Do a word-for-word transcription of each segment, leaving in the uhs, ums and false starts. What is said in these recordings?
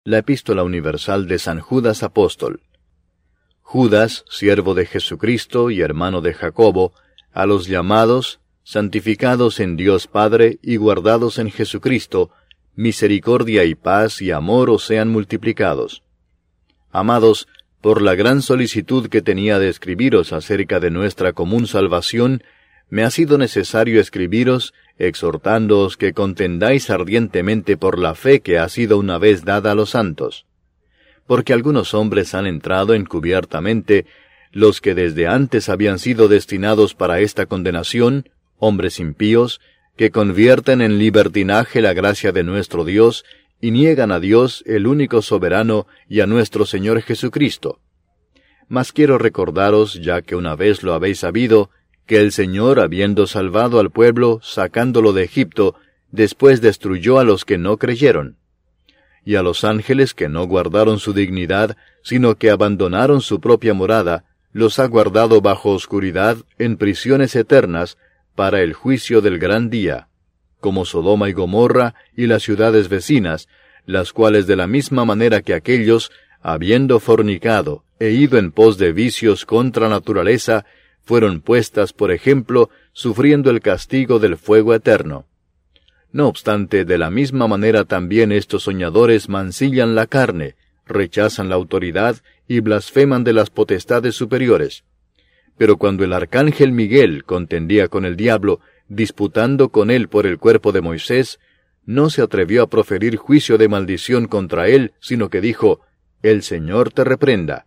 La Epístola Universal de San Judas Apóstol. Judas, siervo de Jesucristo y hermano de Jacobo, a los llamados, santificados en Dios Padre y guardados en Jesucristo, misericordia y paz y amor os sean multiplicados. Amados, por la gran solicitud que tenía de escribiros acerca de nuestra común salvación, me ha sido necesario escribiros, exhortándoos que contendáis ardientemente por la fe que ha sido una vez dada a los santos. Porque algunos hombres han entrado encubiertamente, los que desde antes habían sido destinados para esta condenación, hombres impíos, que convierten en libertinaje la gracia de nuestro Dios, y niegan a Dios, el único soberano, y a nuestro Señor Jesucristo. Mas quiero recordaros, ya que una vez lo habéis sabido, que el Señor, habiendo salvado al pueblo, sacándolo de Egipto, después destruyó a los que no creyeron. Y a los ángeles que no guardaron su dignidad, sino que abandonaron su propia morada, los ha guardado bajo oscuridad en prisiones eternas, para el juicio del gran día, como Sodoma y Gomorra y las ciudades vecinas, las cuales de la misma manera que aquellos, habiendo fornicado e ido en pos de vicios contra naturaleza, fueron puestas, por ejemplo, sufriendo el castigo del fuego eterno. No obstante, de la misma manera también estos soñadores mancillan la carne, rechazan la autoridad y blasfeman de las potestades superiores. Pero cuando el arcángel Miguel contendía con el diablo, disputando con él por el cuerpo de Moisés, no se atrevió a proferir juicio de maldición contra él, sino que dijo, «El Señor te reprenda».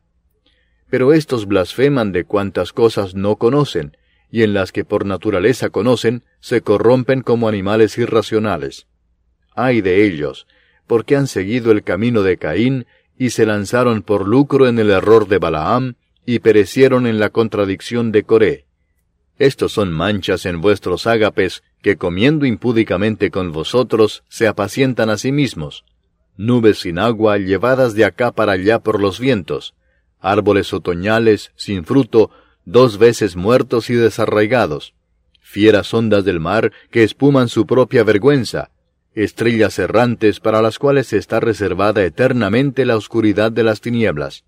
Pero estos blasfeman de cuantas cosas no conocen, y en las que por naturaleza conocen, se corrompen como animales irracionales. Ay de ellos, porque han seguido el camino de Caín, y se lanzaron por lucro en el error de Balaam, y perecieron en la contradicción de Coré. Estos son manchas en vuestros ágapes, que comiendo impúdicamente con vosotros, se apacientan a sí mismos. Nubes sin agua, llevadas de acá para allá por los vientos. Árboles otoñales, sin fruto, dos veces muertos y desarraigados. Fieras ondas del mar, que espuman su propia vergüenza. Estrellas errantes para las cuales está reservada eternamente la oscuridad de las tinieblas.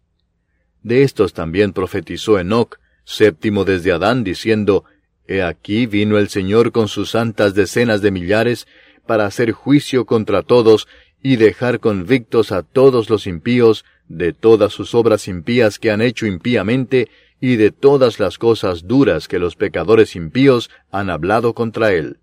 De estos también profetizó Enoc, séptimo desde Adán, diciendo, «He aquí vino el Señor con sus santas decenas de millares, para hacer juicio contra todos, y dejar convictos a todos los impíos, de todas sus obras impías que han hecho impíamente, y de todas las cosas duras que los pecadores impíos han hablado contra él».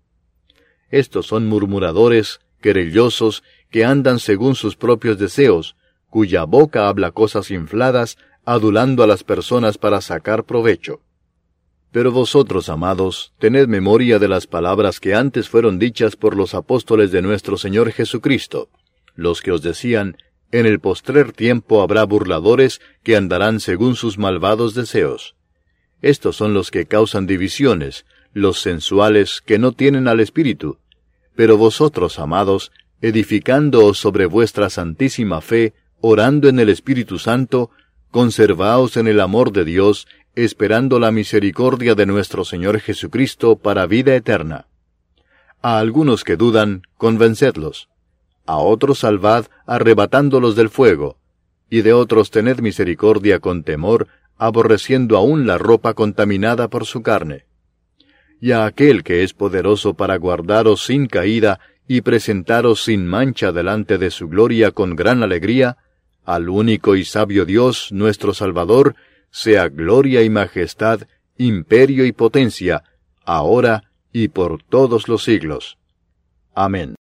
Estos son murmuradores, querellosos, que andan según sus propios deseos, cuya boca habla cosas infladas, adulando a las personas para sacar provecho. Pero vosotros, amados, tened memoria de las palabras que antes fueron dichas por los apóstoles de nuestro Señor Jesucristo, los que os decían, en el postrer tiempo habrá burladores que andarán según sus malvados deseos. Estos son los que causan divisiones, los sensuales que no tienen al Espíritu. Pero vosotros, amados, edificándoos sobre vuestra santísima fe, orando en el Espíritu Santo, conservaos en el amor de Dios, esperando la misericordia de nuestro Señor Jesucristo para vida eterna. A algunos que dudan, convencedlos. A otros salvad, arrebatándolos del fuego. Y de otros tened misericordia con temor, aborreciendo aún la ropa contaminada por su carne. Y a aquel que es poderoso para guardaros sin caída, y presentaros sin mancha delante de su gloria con gran alegría, al único y sabio Dios, nuestro Salvador, sea gloria y majestad, imperio y potencia, ahora y por todos los siglos. Amén.